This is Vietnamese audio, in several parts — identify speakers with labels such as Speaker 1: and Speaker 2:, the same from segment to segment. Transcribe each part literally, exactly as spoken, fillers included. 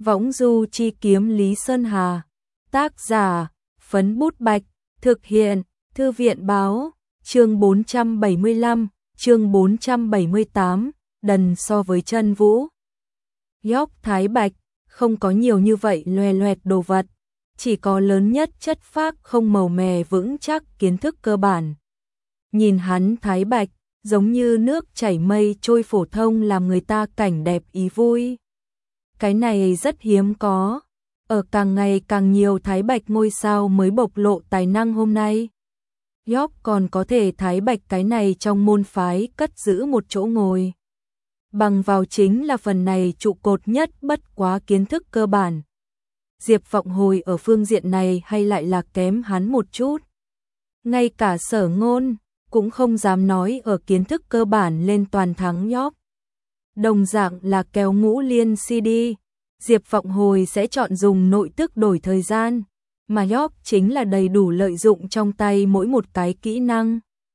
Speaker 1: Võng du chi kiếm Lý Sơn Hà. Tác giả, Phấn Bút Bạch. Thực hiện, Thư viện báo. Chương bốn trăm bảy mươi lăm, chương bốn trăm bảy mươi tám, đần so với chân vũ. Gióc Thái Bạch, không có nhiều như vậy loè loẹt đồ vật, chỉ có lớn nhất chất phác không màu mè vững chắc kiến thức cơ bản. Nhìn hắn Thái Bạch, giống như nước chảy mây trôi phổ thông làm người ta cảnh đẹp ý vui. Cái này rất hiếm có, ở càng ngày càng nhiều Thái Bạch ngôi sao mới bộc lộ tài năng hôm nay. Gióc còn có thể Thái Bạch cái này trong môn phái cất giữ một chỗ ngồi. Bằng vào chính là phần này trụ cột nhất bất quá kiến thức cơ bản. Diệp Vọng Hồi ở phương diện này hay lại là kém hắn một chút. Ngay cả Sở Ngôn cũng không dám nói ở kiến thức cơ bản lên toàn thắng Gióc. Đồng dạng là kéo ngũ liên xê đê, Diệp Vọng Hồi sẽ chọn dùng nội tức đổi thời gian, mà Gióc chính là đầy đủ lợi dụng trong tay mỗi một cái kỹ năng.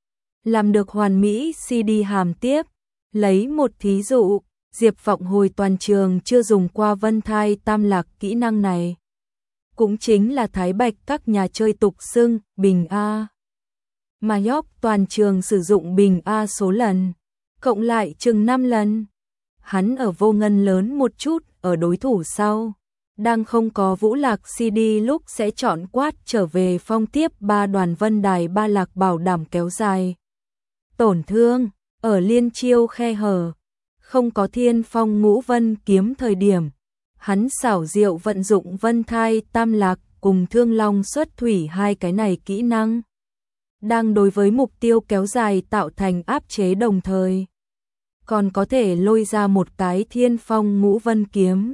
Speaker 1: Làm được hoàn mỹ xê đê hàm tiếp. Lấy một thí dụ, Diệp Vọng Hồi toàn trường chưa dùng qua Vân Thai Tam Lạc kỹ năng này. Cũng chính là Thái Bạch các nhà chơi tục xưng bình A. Mà Gióc toàn trường sử dụng bình A số lần, cộng lại chừng năm lần. Hắn ở vô ngân lớn một chút ở đối thủ sau. Đang không có Vũ Lạc xê đê lúc sẽ chọn quát trở về phong tiếp ba đoàn Vân Đài ba lạc bảo đảm kéo dài tổn thương. Ở liên chiêu khe hở, không có Thiên Phong Ngũ Vân kiếm thời điểm, hắn xảo diệu vận dụng Vân Thai Tam Lạc cùng Thương Long Xuất Thủy hai cái này kỹ năng, đang đối với mục tiêu kéo dài tạo thành áp chế đồng thời, còn có thể lôi ra một cái Thiên Phong Ngũ Vân kiếm.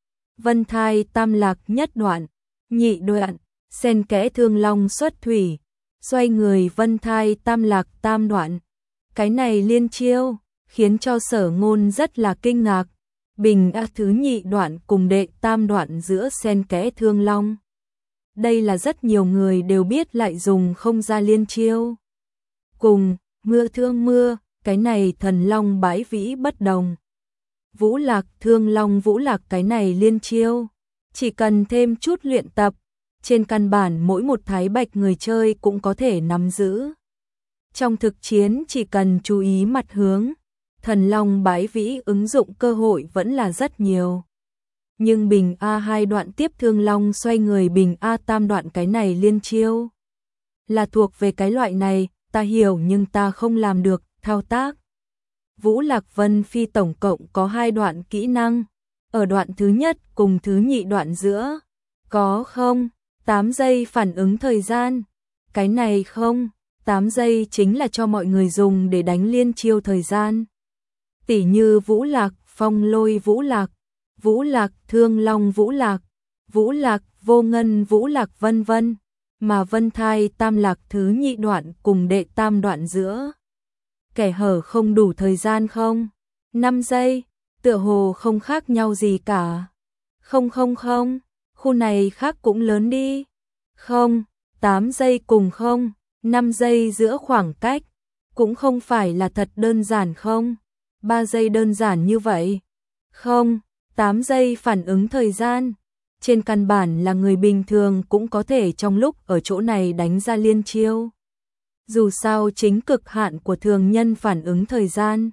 Speaker 1: Vân Thai Tam Lạc nhất đoạn, nhị đoạn, xen kẽ Thương Long Xuất Thủy, xoay người Vân Thai Tam Lạc tam đoạn. Cái này liên chiêu, khiến cho Sở Ngôn rất là kinh ngạc. Bình A thứ nhị đoạn cùng đệ tam đoạn giữa xen kẽ Thương Long. Đây là rất nhiều người đều biết lại dùng không ra liên chiêu. Cùng, mưa thương mưa, cái này thần long bãi vĩ bất đồng. Vũ Lạc Thương Long Vũ Lạc cái này liên chiêu. Chỉ cần thêm chút luyện tập, trên căn bản mỗi một Thái Bạch người chơi cũng có thể nắm giữ. Trong thực chiến chỉ cần chú ý mặt hướng, thần long bái vĩ ứng dụng cơ hội vẫn là rất nhiều. Nhưng bình A hai đoạn tiếp Thương Long xoay người bình A tam đoạn cái này liên chiêu. Là thuộc về cái loại này, ta hiểu nhưng ta không làm được, thao tác. Vũ Lạc Vân Phi tổng cộng có hai đoạn kỹ năng. Ở đoạn thứ nhất cùng thứ nhị đoạn giữa, có không? tám giây phản ứng thời gian. Cái này không? tám giây chính là cho mọi người dùng để đánh liên chiêu thời gian. Tỉ như Vũ Lạc, Phong Lôi Vũ Lạc, Vũ Lạc, Thương Long Vũ Lạc, Vũ Lạc, Vô Ngân Vũ Lạc vân vân, mà Vân Thai Tam Lạc thứ nhị đoạn cùng đệ tam đoạn giữa. Kẻ hở không đủ thời gian không? năm giây, tựa hồ không khác nhau gì cả. Không không không, khu này khác cũng lớn đi. Không, tám giây cùng không. năm giây giữa khoảng cách, cũng không phải là thật đơn giản không? ba giây đơn giản như vậy? Không, tám giây phản ứng thời gian. Trên căn bản là người bình thường cũng có thể trong lúc ở chỗ này đánh ra liên chiêu. Dù sao chính cực hạn của thường nhân phản ứng thời gian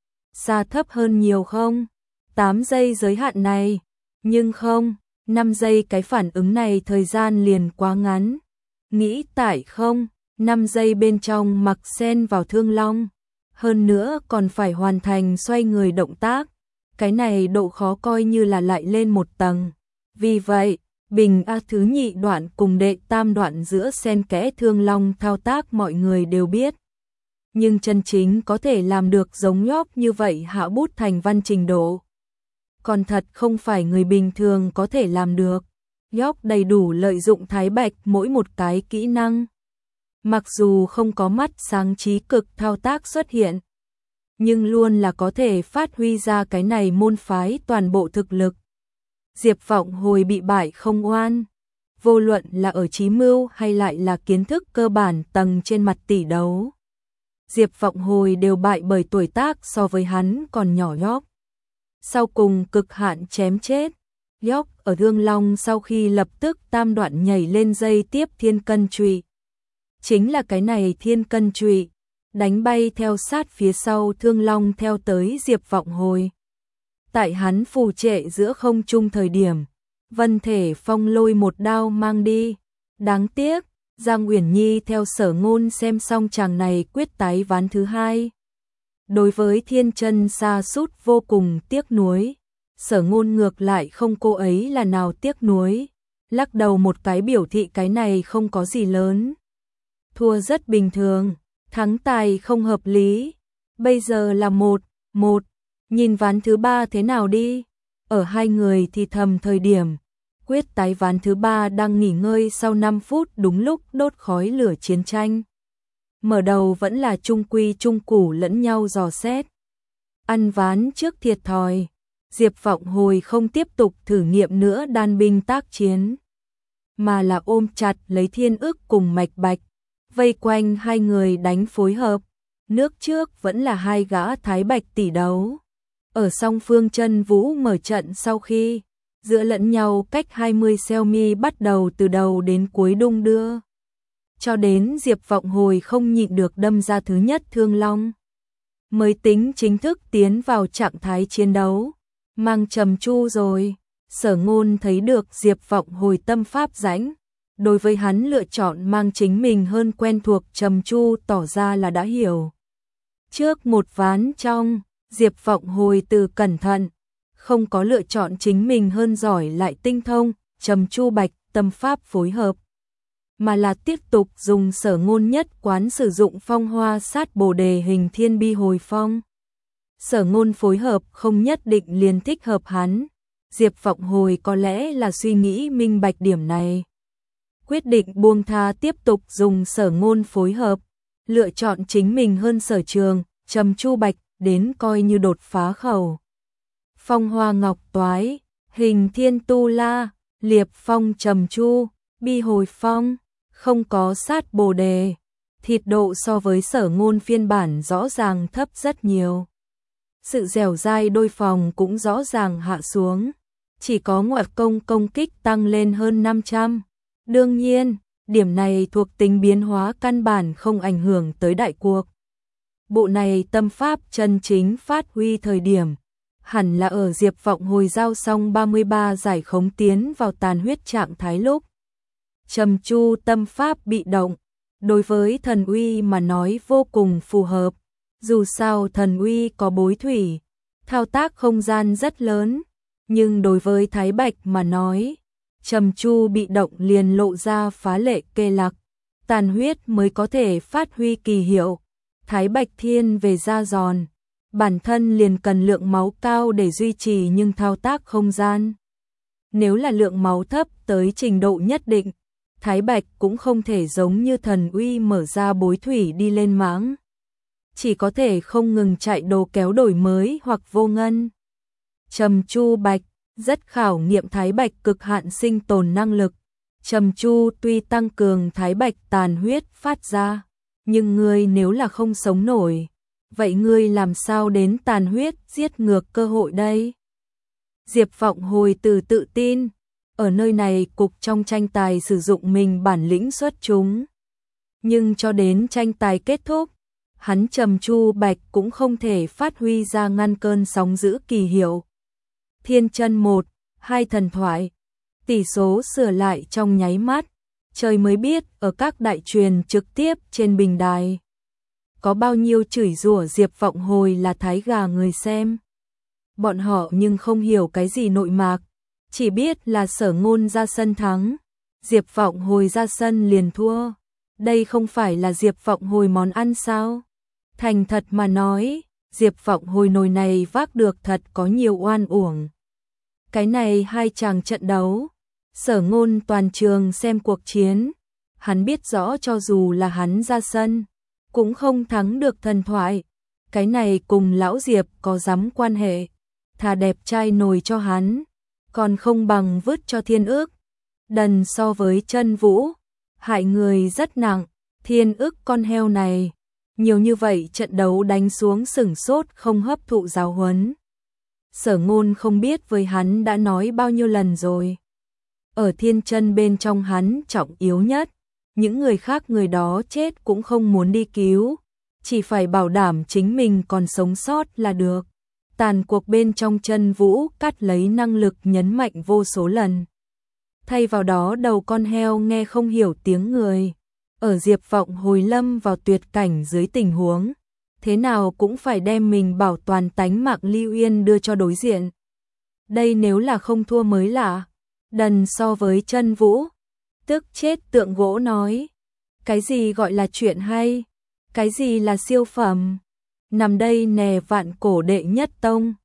Speaker 1: xa thấp hơn nhiều không? tám giây giới hạn này, nhưng không, năm giây cái phản ứng này thời gian liền quá ngắn. Nghĩ tại không? năm giây bên trong mặc xen vào Thương Long, hơn nữa còn phải hoàn thành xoay người động tác, cái này độ khó coi như là lại lên một tầng. Vì vậy, bình A thứ nhị đoạn cùng đệ tam đoạn giữa xen kẽ Thương Long thao tác mọi người đều biết. Nhưng chân chính có thể làm được giống Gióc như vậy hạ bút thành văn trình độ. Còn thật không phải người bình thường có thể làm được. Gióc đầy đủ lợi dụng Thái Bạch mỗi một cái kỹ năng. Mặc dù không có mắt sáng trí cực thao tác xuất hiện, nhưng luôn là có thể phát huy ra cái này môn phái toàn bộ thực lực. Diệp Vọng Hồi bị bại không oan, vô luận là ở trí mưu hay lại là kiến thức cơ bản tầng trên mặt tỷ đấu. Diệp Vọng Hồi đều bại bởi tuổi tác so với hắn còn nhỏ nhóc. Sau cùng cực hạn chém chết, Gióc ở Thương Long sau khi lập tức tam đoạn nhảy lên dây tiếp thiên cân trụy. Chính là cái này thiên cân trụy, đánh bay theo sát phía sau Thương Long theo tới Diệp Vọng Hồi. Tại hắn phù trệ giữa không trung thời điểm, Vân Thể Phong lôi một đao mang đi. Đáng tiếc, Giang Uyển Nhi theo Sở Ngôn xem xong chàng này quyết tái ván thứ hai. Đối với Thiên Chân sa sút vô cùng tiếc nuối. Sở Ngôn ngược lại không cô ấy là nào tiếc nuối, lắc đầu một cái biểu thị cái này không có gì lớn. Thua rất bình thường, thắng tài không hợp lý. Bây giờ là một, một, nhìn ván thứ ba thế nào đi. Ở hai người thì thầm thời điểm, quyết tái ván thứ ba đang nghỉ ngơi sau năm phút đúng lúc đốt khói lửa chiến tranh. Mở đầu vẫn là trung quy trung củ lẫn nhau dò xét. Ăn ván trước thiệt thòi, Diệp Vọng Hồi không tiếp tục thử nghiệm nữa đan binh tác chiến, mà là ôm chặt lấy Thiên Ức cùng Mạch Bạch, vây quanh hai người đánh phối hợp. Nước trước vẫn là hai gã Thái Bạch tỷ đấu. Ở song phương Chân Vũ mở trận sau khi giữa lẫn nhau cách hai mươi xeo mi bắt đầu từ đầu đến cuối đung đưa. Cho đến Diệp Vọng Hồi không nhịn được đâm ra thứ nhất Thương Long, mới tính chính thức tiến vào trạng thái chiến đấu. Mang Trầm Chu rồi, Sở Ngôn thấy được Diệp Vọng Hồi tâm pháp rãnh. Đối với hắn lựa chọn mang chính mình hơn quen thuộc Trầm Chu tỏ ra là đã hiểu. Trước một ván trong, Diệp Vọng Hồi từ cẩn thận, không có lựa chọn chính mình hơn giỏi lại tinh thông, Trầm Chu Bạch tâm pháp phối hợp, mà là tiếp tục dùng Sở Ngôn nhất quán sử dụng phong hoa sát bồ đề hình thiên bi hồi phong. Sở Ngôn phối hợp không nhất định liền thích hợp hắn, Diệp Vọng Hồi có lẽ là suy nghĩ minh bạch điểm này. Quyết định buông tha tiếp tục dùng Sở Ngôn phối hợp, lựa chọn chính mình hơn Sở Trường, Trầm Chu Bạch đến coi như đột phá khẩu. Phong hoa ngọc toái, hình thiên tu la, liệp phong Trầm Chu, bi hồi phong, không có sát bồ đề. Thịt độ so với Sở Ngôn phiên bản rõ ràng thấp rất nhiều. Sự dẻo dai đôi phòng cũng rõ ràng hạ xuống, chỉ có ngoại công công kích tăng lên hơn năm trăm. Đương nhiên, điểm này thuộc tính biến hóa căn bản không ảnh hưởng tới đại cuộc. Bộ này tâm pháp chân chính phát huy thời điểm, hẳn là ở Diệp Vọng Hồi giao xong ba mươi ba giải khống tiến vào tàn huyết trạng thái lúc. Trầm Chu tâm pháp bị động, đối với thần uy mà nói vô cùng phù hợp. Dù sao thần uy có bối thủy, thao tác không gian rất lớn, nhưng đối với Thái Bạch mà nói, Trầm Chu bị động liền lộ ra phá lệ kê lạc, tàn huyết mới có thể phát huy kỳ hiệu. Thái Bạch thiên về da giòn, bản thân liền cần lượng máu cao để duy trì nhưng thao tác không gian. Nếu là lượng máu thấp tới trình độ nhất định, Thái Bạch cũng không thể giống như thần uy mở ra bối thủy đi lên mãng, chỉ có thể không ngừng chạy đồ kéo đổi mới hoặc vô ngân. Trầm Chu Bạch rất khảo nghiệm Thái Bạch cực hạn sinh tồn năng lực. Trầm Chu tuy tăng cường Thái Bạch tàn huyết phát ra, nhưng ngươi nếu là không sống nổi, vậy ngươi làm sao đến tàn huyết giết ngược cơ hội đây? Diệp Vọng Hồi từ tự tin, ở nơi này cục trong tranh tài sử dụng mình bản lĩnh xuất chúng. Nhưng cho đến tranh tài kết thúc, hắn Trầm Chu Bạch cũng không thể phát huy ra ngăn cơn sóng dữ kỳ hiệu. Thiên chân một, hai thần thoại, tỷ số sửa lại trong nháy mắt, trời mới biết ở các đại truyền trực tiếp trên bình đài. Có bao nhiêu chửi rủa Diệp Vọng Hồi là thái gà người xem. Bọn họ nhưng không hiểu cái gì nội mạc, chỉ biết là Sở Ngôn ra sân thắng, Diệp Vọng Hồi ra sân liền thua. Đây không phải là Diệp Vọng Hồi món ăn sao? Thành thật mà nói, Diệp Vọng Hồi nồi này vác được thật có nhiều oan uổng. Cái này hai chàng trận đấu, Sở Ngôn toàn trường xem cuộc chiến, hắn biết rõ cho dù là hắn ra sân, cũng không thắng được thần thoại. Cái này cùng lão Diệp có dám quan hệ, thà đẹp trai nồi cho hắn, còn không bằng vứt cho Thiên Ức. Đần so với Chân Vũ, hại người rất nặng, Thiên Ức con heo này, nhiều như vậy trận đấu đánh xuống sửng sốt không hấp thụ giáo huấn. Sở Ngôn không biết với hắn đã nói bao nhiêu lần rồi. Ở thiên chân bên trong hắn trọng yếu nhất, những người khác người đó chết cũng không muốn đi cứu, chỉ phải bảo đảm chính mình còn sống sót là được. Tàn cuộc bên trong chân vũ cắt lấy năng lực nhấn mạnh vô số lần. Thay vào đó đầu con heo nghe không hiểu tiếng người. Ở Diệp Vọng hồi lâm vào tuyệt cảnh dưới tình huống, thế nào cũng phải đem mình bảo toàn tánh mạng Lưu Yên đưa cho đối diện. Đây nếu là không thua mới lạ. Đần so với chân vũ, tức chết tượng gỗ nói. Cái gì gọi là chuyện hay? Cái gì là siêu phẩm? Nằm đây nè vạn cổ đệ nhất tông.